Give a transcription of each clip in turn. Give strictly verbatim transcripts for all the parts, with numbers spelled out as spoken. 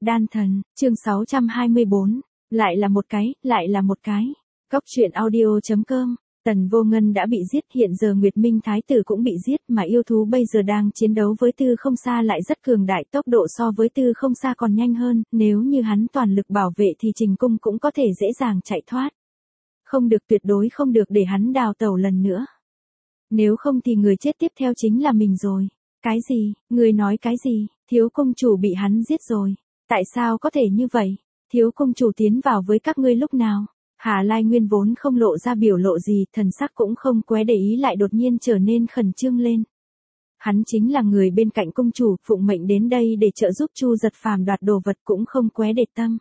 Đan thần, chương sáu trăm hai mươi bốn, lại là một cái, lại là một cái. Cốc truyện audio chấm com. Tần Vô Ngân đã bị giết, hiện giờ Nguyệt Minh Thái tử cũng bị giết, mà yêu thú bây giờ đang chiến đấu với Tư Không Sa lại rất cường đại, tốc độ so với Tư Không Sa còn nhanh hơn, nếu như hắn toàn lực bảo vệ thì Trình Cung cũng có thể dễ dàng chạy thoát. Không được, tuyệt đối không được để hắn đào tẩu lần nữa. Nếu không thì người chết tiếp theo chính là mình rồi. Cái gì, người nói cái gì, thiếu công chủ bị hắn giết rồi. Tại sao có thể như vậy? Thiếu công chủ tiến vào với các ngươi lúc nào? Hà Lai Nguyên vốn không lộ ra biểu lộ gì, thần sắc cũng không quá để ý lại đột nhiên trở nên khẩn trương lên. Hắn chính là người bên cạnh công chủ, phụng mệnh đến đây để trợ giúp Chu Giật Phàm đoạt đồ vật, cũng không quá để tâm.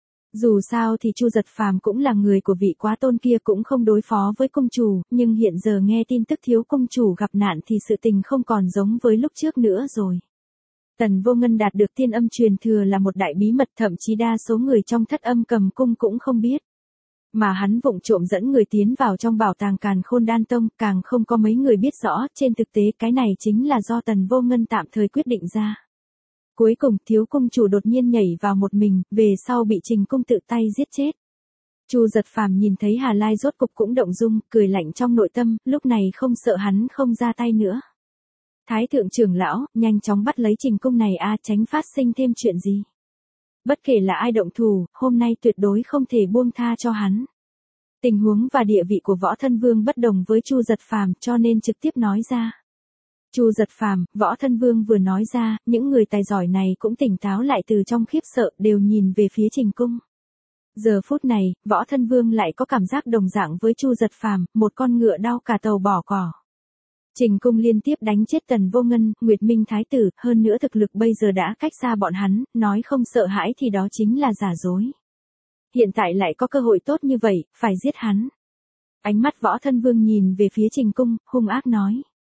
Dù sao thì Chu Giật Phàm cũng là người của vị quá tôn kia, cũng không đối phó với công chủ, nhưng hiện giờ nghe tin tức thiếu công chủ gặp nạn thì sự tình không còn giống với lúc trước nữa rồi. Tần Vô Ngân đạt được Thiên Âm truyền thừa là một đại bí mật, thậm chí đa số người trong Thất Âm Cầm Cung cũng không biết. Mà hắn vụng trộm dẫn người tiến vào trong bảo tàng Càn Khôn Đan Tông, càng không có mấy người biết rõ, trên thực tế cái này chính là do Tần Vô Ngân tạm thời quyết định ra. Cuối cùng thiếu công chủ đột nhiên nhảy vào một mình, về sau bị Trình Cung tự tay giết chết. Chu Giật Phàm nhìn thấy Hà Lai rốt cục cũng động dung, cười lạnh trong nội tâm, lúc này không sợ hắn không ra tay nữa. Thái thượng trưởng lão, nhanh chóng bắt lấy Trình Cung này a, tránh phát sinh thêm chuyện gì. Bất kể là ai động thủ, hôm nay tuyệt đối không thể buông tha cho hắn. Tình huống và địa vị của Võ Thân Vương bất đồng với Chu Giật Phàm, cho nên trực tiếp nói ra. Chu Giật Phàm, Võ Thân Vương vừa nói ra, những người tài giỏi này cũng tỉnh táo lại từ trong khiếp sợ, đều nhìn về phía Trình Cung. Giờ phút này, Võ Thân Vương lại có cảm giác đồng dạng với Chu Giật Phàm, một con ngựa đau cả tàu bỏ cỏ. Trình Cung liên tiếp đánh chết Tần Vô Ngân, Nguyệt Minh Thái tử, hơn nữa thực lực bây giờ đã cách xa bọn hắn, nói không sợ hãi thì đó chính là giả dối. Hiện tại lại có cơ hội tốt như vậy, phải giết hắn. Ánh mắt Võ Thân Vương nhìn về phía Trình Cung, hung ác nói.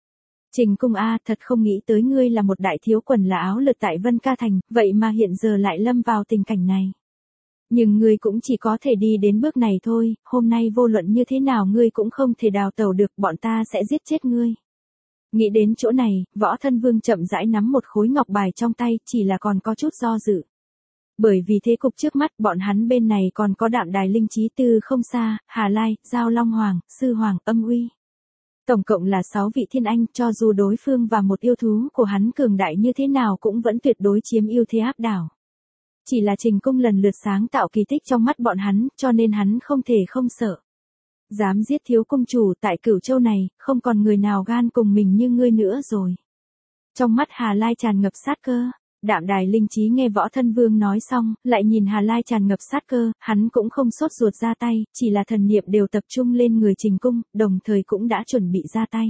Trình Cung a, thật không nghĩ tới ngươi là một đại thiếu quần là áo lượt tại Vân Ca Thành, vậy mà hiện giờ lại lâm vào tình cảnh này. Nhưng ngươi cũng chỉ có thể đi đến bước này thôi, hôm nay vô luận như thế nào ngươi cũng không thể đào tẩu được, bọn ta sẽ giết chết ngươi. Nghĩ đến chỗ này, Võ Thân Vương chậm rãi nắm một khối ngọc bài trong tay, chỉ là còn có chút do dự. Bởi vì thế cục trước mắt, bọn hắn bên này còn có Đạm Đài Linh Chí, Tư Không Sa, Hà Lai, Giao Long Hoàng, Sư Hoàng, Âm Uy. Tổng cộng là sáu vị thiên anh, cho dù đối phương và một yêu thú của hắn cường đại như thế nào cũng vẫn tuyệt đối chiếm ưu thế áp đảo. Chỉ là Trình Cung lần lượt sáng tạo kỳ tích trong mắt bọn hắn, cho nên hắn không thể không sợ. Dám giết thiếu công chủ tại Cửu Châu này, không còn người nào gan cùng mình như ngươi nữa rồi. Trong mắt Hà Lai tràn ngập sát cơ. Đạm Đài Linh Chí nghe Võ Thân Vương nói xong, lại nhìn Hà Lai tràn ngập sát cơ, hắn cũng không sốt ruột ra tay, chỉ là thần niệm đều tập trung lên người Trình Cung, đồng thời cũng đã chuẩn bị ra tay.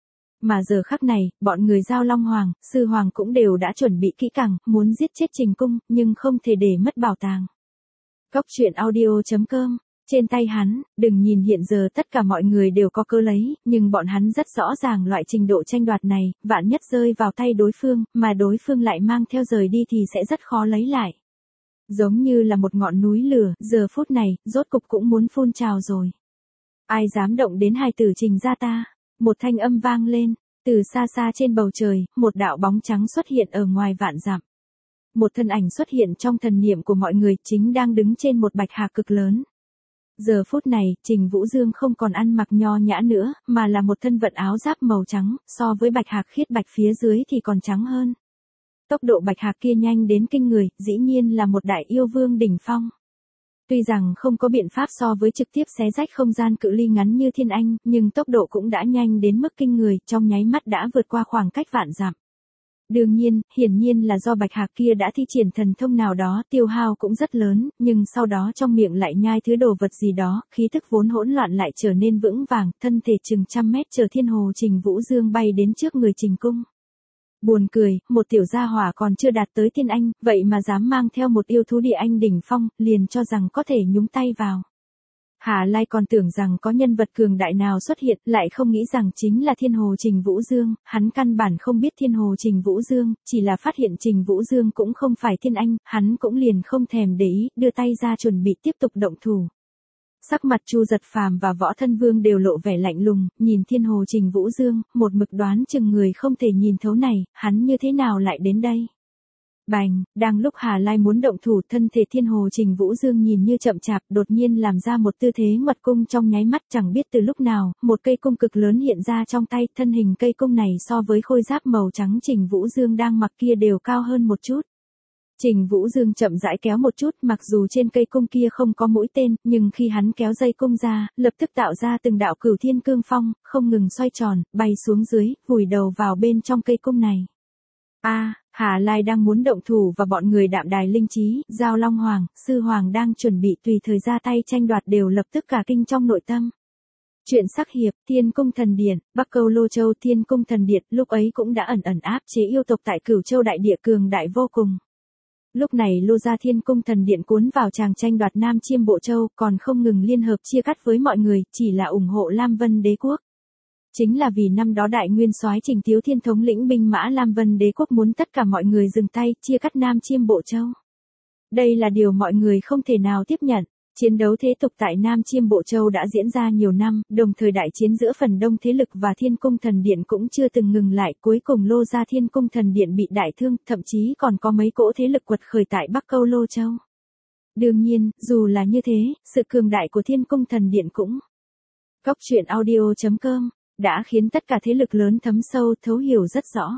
Mà giờ khắc này, bọn người Giao Long Hoàng, Sư Hoàng cũng đều đã chuẩn bị kỹ càng, muốn giết chết Trình Cung, nhưng không thể để mất bảo tàng. Cốc truyện audio chấm com. Trên tay hắn, đừng nhìn hiện giờ tất cả mọi người đều có cơ lấy, nhưng bọn hắn rất rõ ràng loại trình độ tranh đoạt này, vạn nhất rơi vào tay đối phương, mà đối phương lại mang theo rời đi thì sẽ rất khó lấy lại. Giống như là một ngọn núi lửa, giờ phút này, rốt cục cũng muốn phun trào rồi. Ai dám động đến hài tử Trình gia ta? Một thanh âm vang lên, từ xa xa trên bầu trời, một đạo bóng trắng xuất hiện ở ngoài vạn dặm. Một thân ảnh xuất hiện trong thần niệm của mọi người, chính đang đứng trên một bạch hạc cực lớn. Giờ phút này, Trình Vũ Dương không còn ăn mặc nho nhã nữa, mà là một thân vận áo giáp màu trắng, so với bạch hạc khiết bạch phía dưới thì còn trắng hơn. Tốc độ bạch hạc kia nhanh đến kinh người, dĩ nhiên là một đại yêu vương đỉnh phong. Tuy rằng không có biện pháp so với trực tiếp xé rách không gian cự ly ngắn như Thiên Anh, nhưng tốc độ cũng đã nhanh đến mức kinh người, trong nháy mắt đã vượt qua khoảng cách vạn dặm. Đương nhiên, hiển nhiên là do bạch hạc kia đã thi triển thần thông nào đó, tiêu hao cũng rất lớn, nhưng sau đó trong miệng lại nhai thứ đồ vật gì đó, khí tức vốn hỗn loạn lại trở nên vững vàng, thân thể chừng trăm mét chờ thiên hồ Trình Vũ Dương bay đến trước người Trình Cung. Buồn cười, một tiểu gia hỏa còn chưa đạt tới Thiên Anh, vậy mà dám mang theo một yêu thú địa anh đỉnh phong, liền cho rằng có thể nhúng tay vào. Hà Lai còn tưởng rằng có nhân vật cường đại nào xuất hiện, lại không nghĩ rằng chính là Thiên Hồ Trình Vũ Dương, hắn căn bản không biết Thiên Hồ Trình Vũ Dương, chỉ là phát hiện Trình Vũ Dương cũng không phải Thiên Anh, hắn cũng liền không thèm để ý, đưa tay ra chuẩn bị tiếp tục động thủ. Sắc mặt Chu Giật Phàm và Võ Thân Vương đều lộ vẻ lạnh lùng, nhìn Thiên Hồ Trình Vũ Dương, một mực đoán chừng người không thể nhìn thấu này, hắn như thế nào lại đến đây. Bành, đang lúc Hà Lai muốn động thủ, thân thể Thiên Hồ Trình Vũ Dương nhìn như chậm chạp, đột nhiên làm ra một tư thế mật cung trong nháy mắt, chẳng biết từ lúc nào, một cây cung cực lớn hiện ra trong tay, thân hình cây cung này so với khôi giáp màu trắng Trình Vũ Dương đang mặc kia đều cao hơn một chút. Trình Vũ Dương chậm rãi kéo một chút, mặc dù trên cây cung kia không có mũi tên, nhưng khi hắn kéo dây cung ra, lập tức tạo ra từng đạo cửu thiên cương phong, không ngừng xoay tròn, bay xuống dưới, vùi đầu vào bên trong cây cung này. A, à, Hà Lai đang muốn động thủ và bọn người Đạm Đài Linh Trí, Giao Long Hoàng, Sư Hoàng đang chuẩn bị tùy thời ra tay tranh đoạt đều lập tức cả kinh trong nội tâm. Chuyện sắc hiệp, Thiên Cung Thần Điện, Bắc Câu Lô Châu. Thiên Cung Thần Điện lúc ấy cũng đã ẩn ẩn áp chế yêu tộc tại Cửu Châu đại địa, cường đại vô cùng. Lúc này Lô gia Thiên Cung Thần Điện cuốn vào tràng tranh đoạt Nam Chiêm Bộ Châu, còn không ngừng liên hợp chia cắt với mọi người, chỉ là ủng hộ Lam Vân Đế quốc. Chính là vì năm đó Đại Nguyên Soái Trình Tiếu Thiên thống lĩnh binh mã Lam Vân Đế quốc muốn tất cả mọi người dừng tay, chia cắt Nam Chiêm Bộ Châu. Đây là điều mọi người không thể nào tiếp nhận. Chiến đấu thế tục tại Nam Chiêm Bộ Châu đã diễn ra nhiều năm, đồng thời đại chiến giữa phần đông thế lực và Thiên Cung Thần Điện cũng chưa từng ngừng lại, cuối cùng Lô gia Thiên Cung Thần Điện bị đại thương, thậm chí còn có mấy cỗ thế lực quật khởi tại Bắc Câu Lô Châu. Đương nhiên, dù là như thế, sự cường đại của Thiên Cung Thần Điện cũng Cóc truyện audio chấm com đã khiến tất cả thế lực lớn thấm sâu, thấu hiểu rất rõ.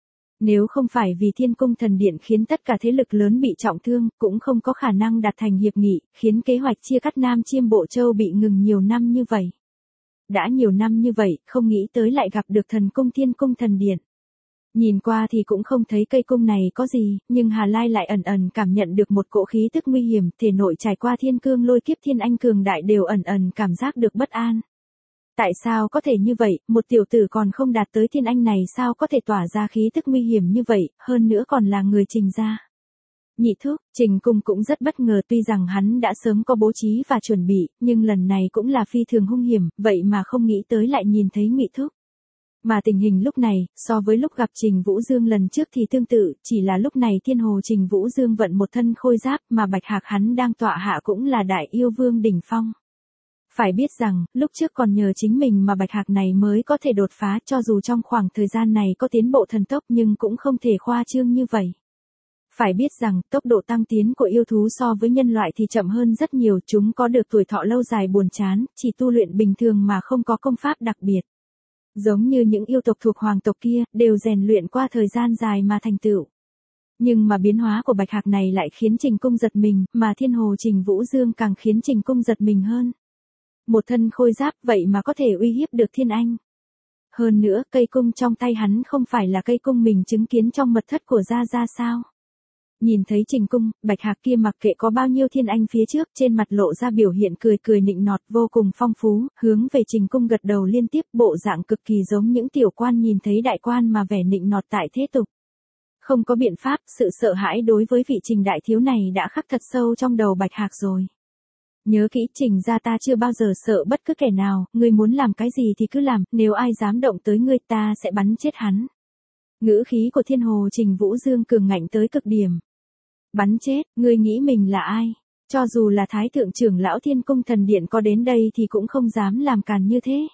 Nếu không phải vì Thiên Cung Thần Điện khiến tất cả thế lực lớn bị trọng thương, cũng không có khả năng đạt thành hiệp nghị, khiến kế hoạch chia cắt Nam Chiêm Bộ Châu bị ngừng nhiều năm như vậy. Đã nhiều năm như vậy, không nghĩ tới lại gặp được thần cung Thiên Cung Thần Điện. Nhìn qua thì cũng không thấy cây cung này có gì, nhưng Hà Lai lại ẩn ẩn cảm nhận được một cỗ khí tức nguy hiểm, thể nội trải qua thiên cương lôi kiếp thiên anh cường đại đều ẩn ẩn cảm giác được bất an. Tại sao có thể như vậy, một tiểu tử còn không đạt tới thiên anh này sao có thể tỏa ra khí tức nguy hiểm như vậy, hơn nữa còn là người Trình gia. Nhị thúc, Trình Cung cũng rất bất ngờ, tuy rằng hắn đã sớm có bố trí và chuẩn bị, nhưng lần này cũng là phi thường hung hiểm, vậy mà không nghĩ tới lại nhìn thấy Ngụy thúc. Mà tình hình lúc này, so với lúc gặp Trình Vũ Dương lần trước thì tương tự, chỉ là lúc này Thiên Hồ Trình Vũ Dương vận một thân khôi giáp, mà Bạch Hạc hắn đang tọa hạ cũng là đại yêu vương đỉnh phong. Phải biết rằng, lúc trước còn nhờ chính mình mà Bạch Hạc này mới có thể đột phá, cho dù trong khoảng thời gian này có tiến bộ thần tốc nhưng cũng không thể khoa trương như vậy. Phải biết rằng, tốc độ tăng tiến của yêu thú so với nhân loại thì chậm hơn rất nhiều, chúng có được tuổi thọ lâu dài buồn chán, chỉ tu luyện bình thường mà không có công pháp đặc biệt. Giống như những yêu tộc thuộc hoàng tộc kia, đều rèn luyện qua thời gian dài mà thành tựu. Nhưng mà biến hóa của Bạch Hạc này lại khiến Trình Cung giật mình, mà Thiên Hồ Trình Vũ Dương càng khiến Trình Cung giật mình hơn. Một thân khôi giáp vậy mà có thể uy hiếp được thiên anh. Hơn nữa, cây cung trong tay hắn không phải là cây cung mình chứng kiến trong mật thất của Gia Gia sao. Nhìn thấy Trình Cung, Bạch Hạc kia mặc kệ có bao nhiêu thiên anh phía trước, trên mặt lộ ra biểu hiện cười cười nịnh nọt vô cùng phong phú, hướng về Trình Cung gật đầu liên tiếp, bộ dạng cực kỳ giống những tiểu quan nhìn thấy đại quan mà vẻ nịnh nọt tại thế tục. Không có biện pháp, sự sợ hãi đối với vị Trình đại thiếu này đã khắc thật sâu trong đầu Bạch Hạc rồi. Nhớ kỹ, Trình gia ta chưa bao giờ sợ bất cứ kẻ nào, ngươi muốn làm cái gì thì cứ làm, nếu ai dám động tới ngươi ta sẽ bắn chết hắn. Ngữ khí của Thiên Hồ Trình Vũ Dương cường ngạnh tới cực điểm. Bắn chết, ngươi nghĩ mình là ai? Cho dù là Thái thượng trưởng lão Thiên Cung Thần Điện có đến đây thì cũng không dám làm càn như thế.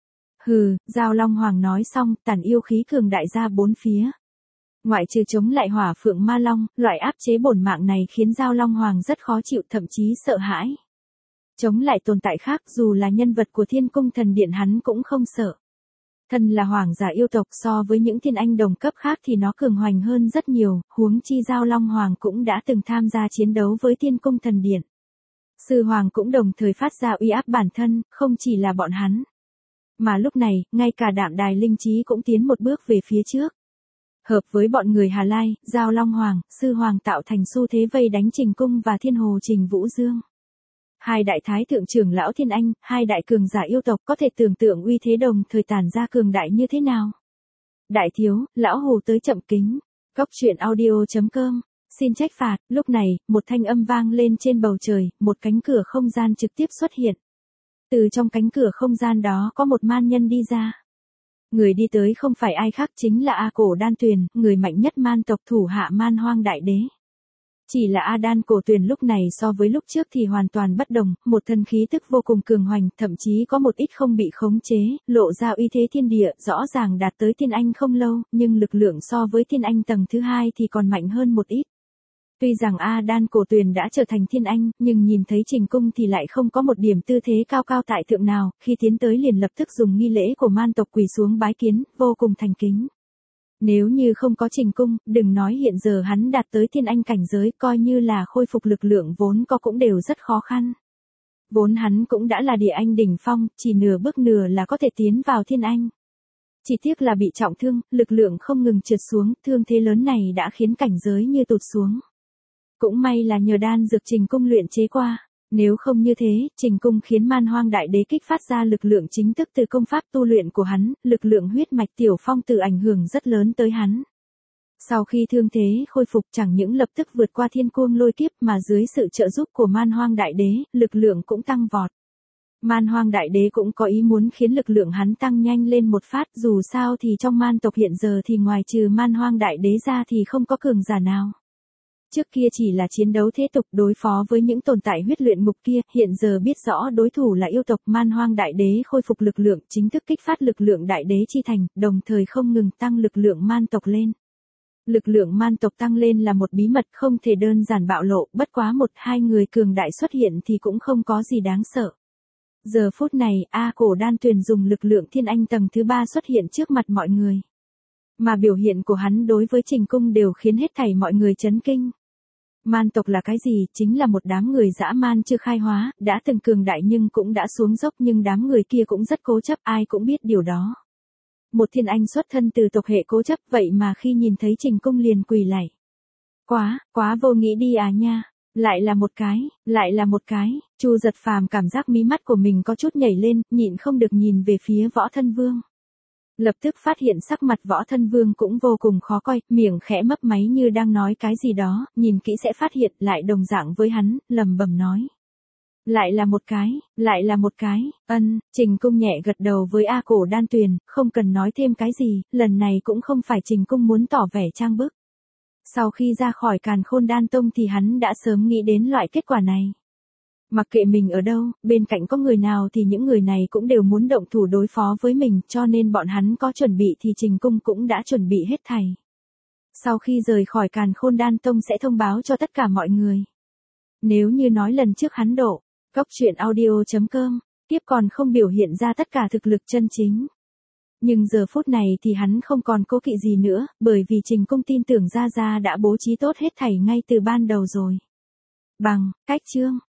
Hừ, Giao Long Hoàng nói xong, tản yêu khí cường đại ra bốn phía. Ngoại trừ chống lại Hỏa Phượng Ma Long, loại áp chế bổn mạng này khiến Giao Long Hoàng rất khó chịu, thậm chí sợ hãi. Chống lại tồn tại khác, dù là nhân vật của Thiên Cung Thần Điện hắn cũng không sợ. Thân là hoàng giả yêu tộc, so với những thiên anh đồng cấp khác thì nó cường hoành hơn rất nhiều, huống chi Giao Long Hoàng cũng đã từng tham gia chiến đấu với Thiên Cung Thần Điện. Sư Hoàng cũng đồng thời phát ra uy áp bản thân, không chỉ là bọn hắn. Mà lúc này, ngay cả Đạm Đài Linh Trí cũng tiến một bước về phía trước. Hợp với bọn người Hà Lai, Giao Long Hoàng, Sư Hoàng tạo thành xu thế vây đánh Trình Cung và Thiên Hồ Trình Vũ Dương. Hai đại thái thượng trưởng lão thiên anh, hai đại cường giả yêu tộc, có thể tưởng tượng uy thế đồng thời tản ra cường đại như thế nào. Đại thiếu, lão hồ tới chậm kính. Cóc truyện audio chấm com. Xin trách phạt, lúc này, một thanh âm vang lên trên bầu trời, một cánh cửa không gian trực tiếp xuất hiện. Từ trong cánh cửa không gian đó có một man nhân đi ra. Người đi tới không phải ai khác chính là A Cổ Đan Tuyền, người mạnh nhất man tộc thủ hạ Man Hoang Đại Đế. Chỉ là A Đan cổ tuyền lúc này so với lúc trước thì hoàn toàn bất đồng, một thân khí tức vô cùng cường hoành, thậm chí có một ít không bị khống chế, lộ ra uy thế thiên địa, rõ ràng đạt tới thiên anh không lâu, nhưng lực lượng so với thiên anh tầng thứ hai thì còn mạnh hơn một ít. Tuy rằng A Đan cổ tuyền đã trở thành thiên anh, nhưng nhìn thấy Trình Cung thì lại không có một điểm tư thế cao cao tại thượng nào, khi tiến tới liền lập tức dùng nghi lễ của man tộc quỳ xuống bái kiến, vô cùng thành kính. Nếu như không có Trình Cung, đừng nói hiện giờ hắn đạt tới thiên anh cảnh giới, coi như là khôi phục lực lượng vốn có cũng đều rất khó khăn. Vốn hắn cũng đã là địa anh đỉnh phong, chỉ nửa bước nửa là có thể tiến vào thiên anh. Chỉ tiếc là bị trọng thương, lực lượng không ngừng trượt xuống, thương thế lớn này đã khiến cảnh giới như tụt xuống. Cũng may là nhờ đan dược Trình Cung luyện chế qua. Nếu không như thế, Trình Cung khiến Man Hoang Đại Đế kích phát ra lực lượng chính thức từ công pháp tu luyện của hắn, lực lượng huyết mạch tiểu phong tử ảnh hưởng rất lớn tới hắn. Sau khi thương thế khôi phục chẳng những lập tức vượt qua thiên cuồng lôi kiếp mà dưới sự trợ giúp của Man Hoang Đại Đế, lực lượng cũng tăng vọt. Man Hoang Đại Đế cũng có ý muốn khiến lực lượng hắn tăng nhanh lên một phát, dù sao thì trong man tộc hiện giờ thì ngoài trừ Man Hoang Đại Đế ra thì không có cường giả nào. Trước kia chỉ là chiến đấu thế tục đối phó với những tồn tại huyết luyện ngục kia, hiện giờ biết rõ đối thủ là yêu tộc Man Hoang Đại Đế khôi phục lực lượng, chính thức kích phát lực lượng Đại Đế chi thành, đồng thời không ngừng tăng lực lượng man tộc lên. Lực lượng man tộc tăng lên là một bí mật không thể đơn giản bạo lộ, bất quá một hai người cường đại xuất hiện thì cũng không có gì đáng sợ. Giờ phút này, A Cổ Đan Tuyền dùng lực lượng thiên anh tầng thứ ba xuất hiện trước mặt mọi người. Mà biểu hiện của hắn đối với Trình Cung đều khiến hết thảy mọi người chấn kinh. Man tộc là cái gì? Chính là một đám người dã man chưa khai hóa, đã từng cường đại nhưng cũng đã xuống dốc, nhưng đám người kia cũng rất cố chấp, ai cũng biết điều đó. Một thiên anh xuất thân từ tộc hệ cố chấp, vậy mà khi nhìn thấy Trình Cung liền quỳ lạy. Quá, quá vô nghĩ đi à nha. Lại là một cái, lại là một cái, Chu Giật Phàm cảm giác mí mắt của mình có chút nhảy lên, nhịn không được nhìn về phía Võ Thân Vương. Lập tức phát hiện sắc mặt Võ Thân Vương cũng vô cùng khó coi, miệng khẽ mấp máy như đang nói cái gì đó, nhìn kỹ sẽ phát hiện lại đồng dạng với hắn, lầm bầm nói. Lại là một cái, lại là một cái, ân, Trình Cung nhẹ gật đầu với A Cổ Đan Tuyền, không cần nói thêm cái gì, lần này cũng không phải Trình Cung muốn tỏ vẻ trang bức. Sau khi ra khỏi Càn Khôn Đan Tông thì hắn đã sớm nghĩ đến loại kết quả này. Mặc kệ mình ở đâu, bên cạnh có người nào thì những người này cũng đều muốn động thủ đối phó với mình, cho nên bọn hắn có chuẩn bị thì Trình Cung cũng đã chuẩn bị hết thảy. Sau khi rời khỏi Càn Khôn Đan Tông sẽ thông báo cho tất cả mọi người. Nếu như nói lần trước hắn độ, Cốc Truyện Audio chấm com, tiếp còn không biểu hiện ra tất cả thực lực chân chính. Nhưng giờ phút này thì hắn không còn cố kỵ gì nữa, bởi vì Trình Cung tin tưởng Gia Gia đã bố trí tốt hết thảy ngay từ ban đầu rồi. Bằng, cách chương.